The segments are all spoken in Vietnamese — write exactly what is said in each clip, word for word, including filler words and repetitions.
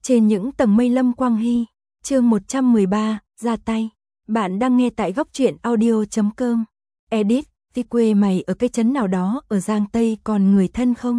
Trên những tầng mây Lâm Quang Hy, chương một trăm mười ba, ra tay. Bạn đang nghe tại góc truyện audio chấm com. Edit, thì quê mày ở cái trấn nào đó ở Giang Tây còn người thân không?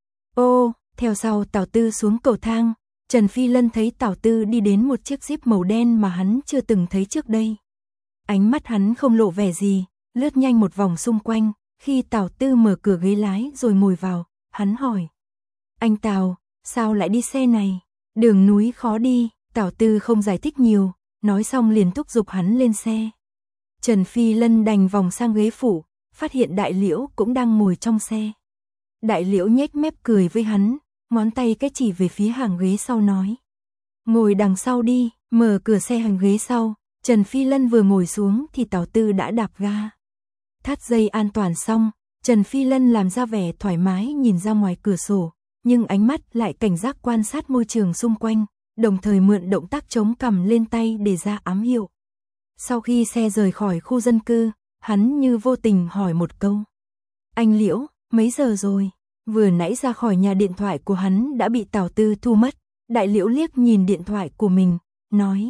Ô, theo sau Tào Tư xuống cầu thang, Trần Phi Lân thấy Tào Tư đi đến một chiếc Jeep màu đen mà hắn chưa từng thấy trước đây. Ánh mắt hắn không lộ vẻ gì, lướt nhanh một vòng xung quanh, khi Tào Tư mở cửa ghế lái rồi ngồi vào, hắn hỏi. Anh Tào, sao lại đi xe này? Đường núi khó đi, Tào Tư không giải thích nhiều, nói xong liền thúc giục hắn lên xe. Trần Phi Lân đành vòng sang ghế phụ, phát hiện Đại Liễu cũng đang ngồi trong xe. Đại Liễu nhếch mép cười với hắn, ngón tay cái chỉ về phía hàng ghế sau nói. Ngồi đằng sau đi, mở cửa xe hàng ghế sau, Trần Phi Lân vừa ngồi xuống thì Tào Tư đã đạp ga. Thắt dây an toàn xong, Trần Phi Lân làm ra vẻ thoải mái nhìn ra ngoài cửa sổ, nhưng ánh mắt lại cảnh giác quan sát môi trường xung quanh, đồng thời mượn động tác chống cằm lên tay để ra ám hiệu. Sau khi xe rời khỏi khu dân cư, hắn như vô tình hỏi một câu. Anh Liễu, mấy giờ rồi? Vừa nãy ra khỏi nhà điện thoại của hắn đã bị Tào Tư thu mất. Đại Liễu liếc nhìn điện thoại của mình, nói.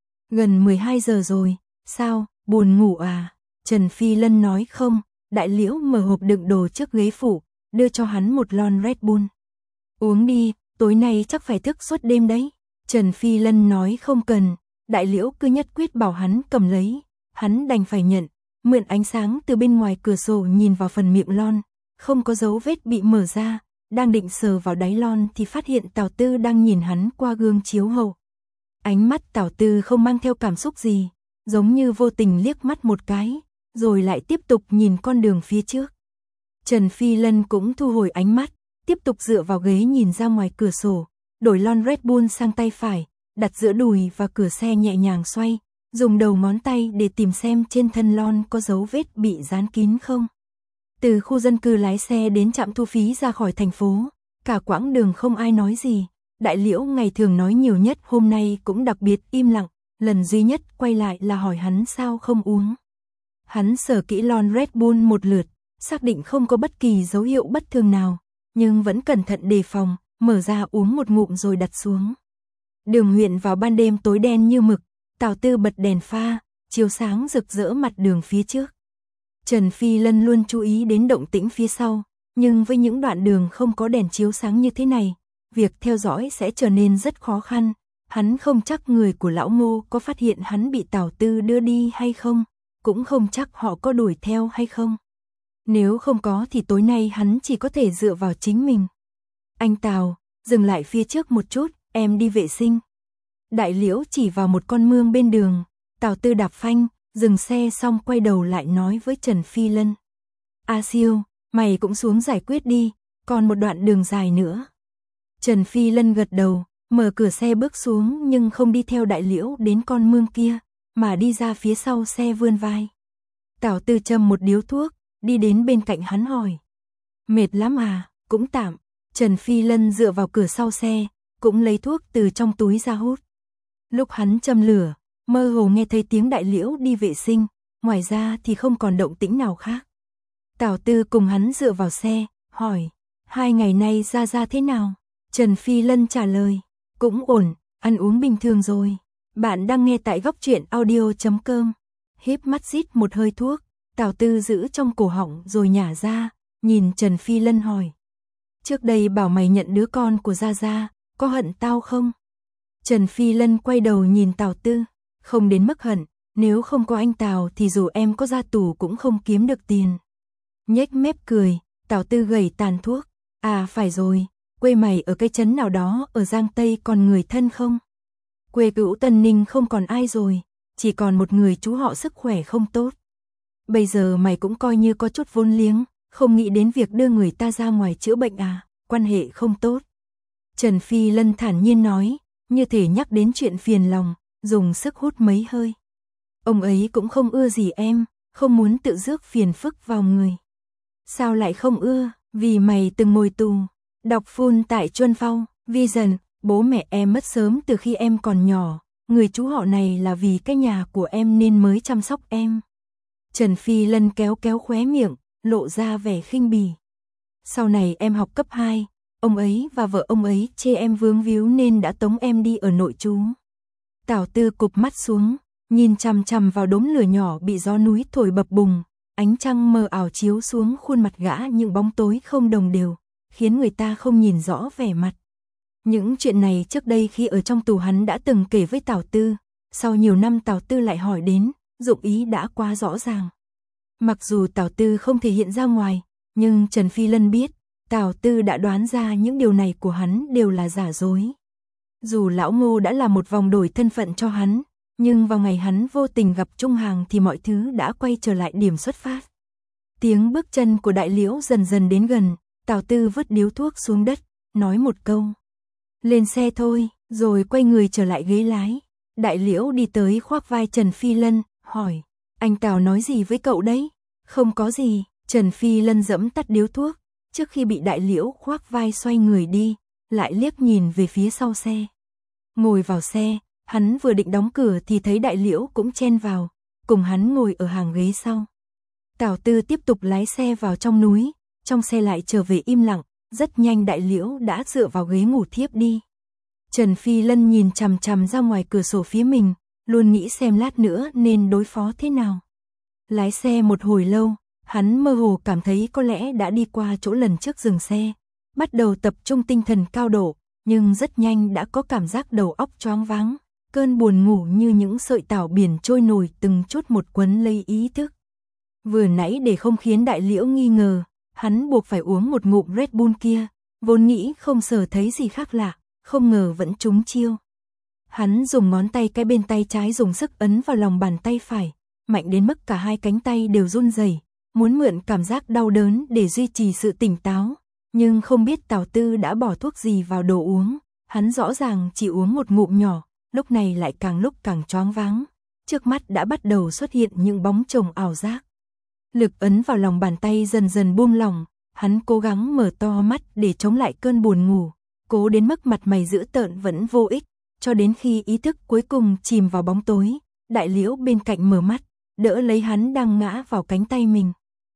Gần mười hai giờ rồi, sao, buồn ngủ à? Trần Phi Lân nói không. Đại Liễu mở hộp đựng đồ trước ghế phụ, đưa cho hắn một lon Red Bull. Uống đi, tối nay chắc phải thức suốt đêm đấy. Trần Phi Lân nói không cần. Đại Liễu cứ nhất quyết bảo hắn cầm lấy. Hắn đành phải nhận, mượn ánh sáng từ bên ngoài cửa sổ nhìn vào phần miệng lon. Không có dấu vết bị mở ra. Đang định sờ vào đáy lon thì phát hiện Tào Tư đang nhìn hắn qua gương chiếu hậu. Ánh mắt Tào Tư không mang theo cảm xúc gì, giống như vô tình liếc mắt một cái, rồi lại tiếp tục nhìn con đường phía trước. Trần Phi Lân cũng thu hồi ánh mắt, tiếp tục dựa vào ghế nhìn ra ngoài cửa sổ, đổi lon Red Bull sang tay phải, đặt giữa đùi và cửa xe nhẹ nhàng xoay, dùng đầu ngón tay để tìm xem trên thân lon có dấu vết bị dán kín không. Từ khu dân cư lái xe đến trạm thu phí ra khỏi thành phố, cả quãng đường không ai nói gì. Đại Liễu ngày thường nói nhiều nhất hôm nay cũng đặc biệt im lặng, lần duy nhất quay lại là hỏi hắn sao không uống. Hắn sờ kỹ lon Red Bull một lượt, xác định không có bất kỳ dấu hiệu bất thường nào, nhưng vẫn cẩn thận đề phòng, mở ra uống một ngụm rồi đặt xuống. Đường huyện vào ban đêm tối đen như mực, Tào Tư bật đèn pha, chiếu sáng rực rỡ mặt đường phía trước. Trần Phi Lân luôn chú ý đến động tĩnh phía sau, nhưng với những đoạn đường không có đèn chiếu sáng như thế này, việc theo dõi sẽ trở nên rất khó khăn. Hắn không chắc người của lão Ngô có phát hiện hắn bị Tào Tư đưa đi hay không, cũng không chắc họ có đuổi theo hay không. Nếu không có thì tối nay hắn chỉ có thể dựa vào chính mình. Anh Tào, dừng lại phía trước một chút, em đi vệ sinh. Đại Liễu chỉ vào một con mương bên đường. Tào Tư đạp phanh, dừng xe xong quay đầu lại nói với Trần Phi Lân. A Siêu, mày cũng xuống giải quyết đi, còn một đoạn đường dài nữa. Trần Phi Lân gật đầu, mở cửa xe bước xuống nhưng không đi theo Đại Liễu đến con mương kia, mà đi ra phía sau xe vươn vai. Tào Tư châm một điếu thuốc, đi đến bên cạnh hắn hỏi. Mệt lắm à, cũng tạm. Trần Phi Lân dựa vào cửa sau xe, cũng lấy thuốc từ trong túi ra hút. Lúc hắn châm lửa, mơ hồ nghe thấy tiếng Đại Liễu đi vệ sinh, ngoài ra thì không còn động tĩnh nào khác. Tào Tư cùng hắn dựa vào xe, hỏi, hai ngày nay ra ra thế nào? Trần Phi Lân trả lời, cũng ổn, ăn uống bình thường rồi. Bạn đang nghe tại góc truyện audio chấm com. Híp mắt rít một hơi thuốc, Tào Tư giữ trong cổ họng rồi nhả ra, nhìn Trần Phi Lân hỏi. Trước đây bảo mày nhận đứa con của Gia Gia, có hận tao không? Trần Phi Lân quay đầu nhìn Tào Tư, không đến mức hận, nếu không có anh Tào thì dù em có ra tù cũng không kiếm được tiền. Nhếch mép cười, Tào Tư gầy tàn thuốc, à phải rồi, quê mày ở cái trấn nào đó ở Giang Tây còn người thân không? Quê cữu Tân Ninh không còn ai rồi, chỉ còn một người chú họ sức khỏe không tốt. Bây giờ mày cũng coi như có chút vốn liếng, không nghĩ đến việc đưa người ta ra ngoài chữa bệnh à, quan hệ không tốt. Trần Phi Lân thản nhiên nói, như thể nhắc đến chuyện phiền lòng, dùng sức hút mấy hơi. Ông ấy cũng không ưa gì em, không muốn tự rước phiền phức vào người. Sao lại không ưa? Vì mày từng ngồi tù. Đọc full tại Chuân Phong, Vision, bố mẹ em mất sớm từ khi em còn nhỏ, người chú họ này là vì cái nhà của em nên mới chăm sóc em. Trần Phi Lân kéo kéo khóe miệng, lộ ra vẻ khinh bỉ. Sau này em học cấp hai, ông ấy và vợ ông ấy chê em vướng víu nên đã tống em đi ở nội trú. Tào Tư cụp mắt xuống, nhìn chằm chằm vào đốm lửa nhỏ bị gió núi thổi bập bùng, ánh trăng mờ ảo chiếu xuống khuôn mặt gã những bóng tối không đồng đều, khiến người ta không nhìn rõ vẻ mặt. Những chuyện này trước đây khi ở trong tù hắn đã từng kể với Tào Tư, sau nhiều năm Tào Tư lại hỏi đến, dụng ý đã quá rõ ràng. Mặc dù Tào Tư không thể hiện ra ngoài, nhưng Trần Phi Lân biết, Tào Tư đã đoán ra những điều này của hắn đều là giả dối. Dù lão Ngô đã làm một vòng đổi thân phận cho hắn, nhưng vào ngày hắn vô tình gặp Trung Hàng thì mọi thứ đã quay trở lại điểm xuất phát. Tiếng bước chân của Đại Liễu dần dần đến gần, Tào Tư vứt điếu thuốc xuống đất, nói một câu. Lên xe thôi, rồi quay người trở lại ghế lái. Đại Liễu đi tới khoác vai Trần Phi Lân, hỏi, anh Tào nói gì với cậu đấy? Không có gì, Trần Phi Lân giẫm tắt điếu thuốc, trước khi bị Đại Liễu khoác vai xoay người đi, lại liếc nhìn về phía sau xe. Ngồi vào xe, hắn vừa định đóng cửa thì thấy Đại Liễu cũng chen vào, cùng hắn ngồi ở hàng ghế sau. Tào Tư tiếp tục lái xe vào trong núi, trong xe lại trở về im lặng, rất nhanh Đại Liễu đã dựa vào ghế ngủ thiếp đi. Trần Phi Lân nhìn chằm chằm ra ngoài cửa sổ phía mình, luôn nghĩ xem lát nữa nên đối phó thế nào. Lái xe một hồi lâu, hắn mơ hồ cảm thấy có lẽ đã đi qua chỗ lần trước dừng xe, bắt đầu tập trung tinh thần cao độ, nhưng rất nhanh đã có cảm giác đầu óc choáng váng, cơn buồn ngủ như những sợi tảo biển trôi nổi từng chút một quấn lấy ý thức. Vừa nãy để không khiến Đại Liễu nghi ngờ, hắn buộc phải uống một ngụm Red Bull kia, vốn nghĩ không sờ thấy gì khác lạ, không ngờ vẫn trúng chiêu. Hắn dùng ngón tay cái bên tay trái dùng sức ấn vào lòng bàn tay phải, mạnh đến mức cả hai cánh tay đều run rẩy, muốn mượn cảm giác đau đớn để duy trì sự tỉnh táo, nhưng không biết Tào Tư đã bỏ thuốc gì vào đồ uống, hắn rõ ràng chỉ uống một ngụm nhỏ, lúc này lại càng lúc càng choáng váng, trước mắt đã bắt đầu xuất hiện những bóng chồng ảo giác. Lực ấn vào lòng bàn tay dần dần buông lỏng, hắn cố gắng mở to mắt để chống lại cơn buồn ngủ, cố đến mức mặt mày dữ tợn vẫn vô ích, cho đến khi ý thức cuối cùng chìm vào bóng tối, Đại Liễu bên cạnh mở mắt, đỡ lấy hắn đang ngã vào cánh tay mình.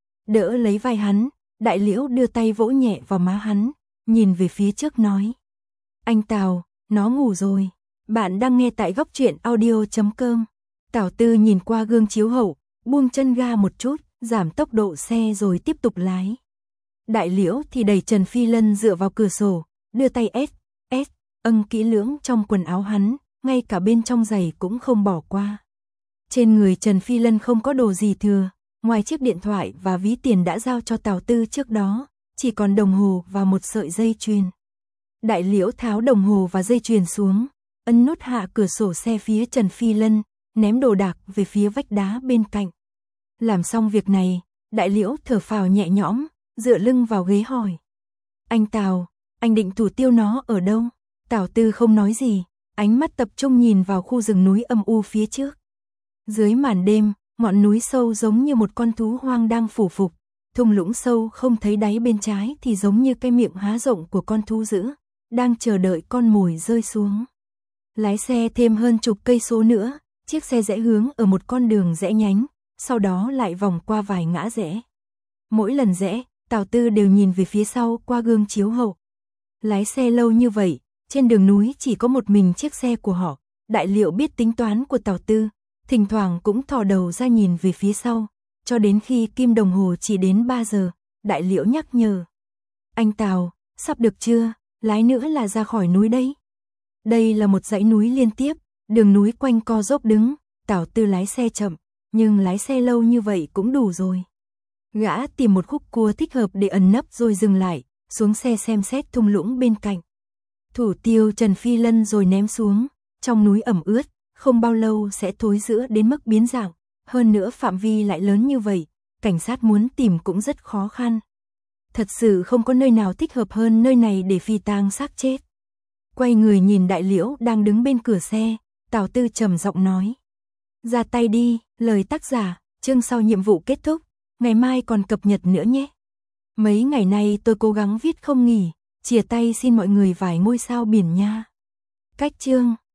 Đỡ lấy vai hắn, Đại Liễu đưa tay vỗ nhẹ vào má hắn, nhìn về phía trước nói. Anh Tào, nó ngủ rồi. Bạn đang nghe tại góc truyện audio chấm com. Tào Tư nhìn qua gương chiếu hậu, buông chân ga một chút, giảm tốc độ xe rồi tiếp tục lái. Đại Liễu thì đẩy Trần Phi Lân dựa vào cửa sổ, đưa tay ép, ép, âng kỹ lưỡng trong quần áo hắn, ngay cả bên trong giày cũng không bỏ qua. Trên người Trần Phi Lân không có đồ gì thừa, ngoài chiếc điện thoại và ví tiền đã giao cho Tào Tư trước đó, chỉ còn đồng hồ và một sợi dây chuyền. Đại Liễu tháo đồng hồ và dây chuyền xuống, ấn nút hạ cửa sổ xe phía Trần Phi Lân, ném đồ đạc về phía vách đá bên cạnh. Làm xong việc này, Đại Liễu thở phào nhẹ nhõm, dựa lưng vào ghế hỏi. Anh Tào, anh định thủ tiêu nó ở đâu? Tào Tư không nói gì, ánh mắt tập trung nhìn vào khu rừng núi âm u phía trước. Dưới màn đêm, ngọn núi sâu giống như một con thú hoang đang phủ phục, thung lũng sâu không thấy đáy bên trái thì giống như cái miệng há rộng của con thú dữ, đang chờ đợi con mồi rơi xuống. Lái xe thêm hơn chục cây số nữa, chiếc xe rẽ hướng ở một con đường rẽ nhánh, sau đó lại vòng qua vài ngã rẽ. Mỗi lần rẽ, Tào Tư đều nhìn về phía sau qua gương chiếu hậu. Lái xe lâu như vậy, trên đường núi chỉ có một mình chiếc xe của họ, Đại Liễu biết tính toán của Tào Tư, thỉnh thoảng cũng thò đầu ra nhìn về phía sau, cho đến khi kim đồng hồ chỉ đến ba giờ, Đại Liễu nhắc nhở. Anh Tào, sắp được chưa, lái nữa là ra khỏi núi đấy. Đây là một dãy núi liên tiếp, đường núi quanh co dốc đứng, Tào Tư lái xe chậm, nhưng lái xe lâu như vậy cũng đủ rồi. Gã tìm một khúc cua thích hợp để ẩn nấp rồi dừng lại, xuống xe xem xét thung lũng bên cạnh. Thủ tiêu Trần Phi Lân rồi ném xuống, trong núi ẩm ướt, không bao lâu sẽ thối rữa đến mức biến dạng, hơn nữa phạm vi lại lớn như vậy, cảnh sát muốn tìm cũng rất khó khăn. Thật sự không có nơi nào thích hợp hơn nơi này để phi tang xác chết. Quay người nhìn Đại Liễu đang đứng bên cửa xe, Tào Tư trầm giọng nói. Ra tay đi, lời tác giả, chương sau nhiệm vụ kết thúc, ngày mai còn cập nhật nữa nhé. Mấy ngày nay tôi cố gắng viết không nghỉ, chia tay xin mọi người vài ngôi sao biển nha. Cách chương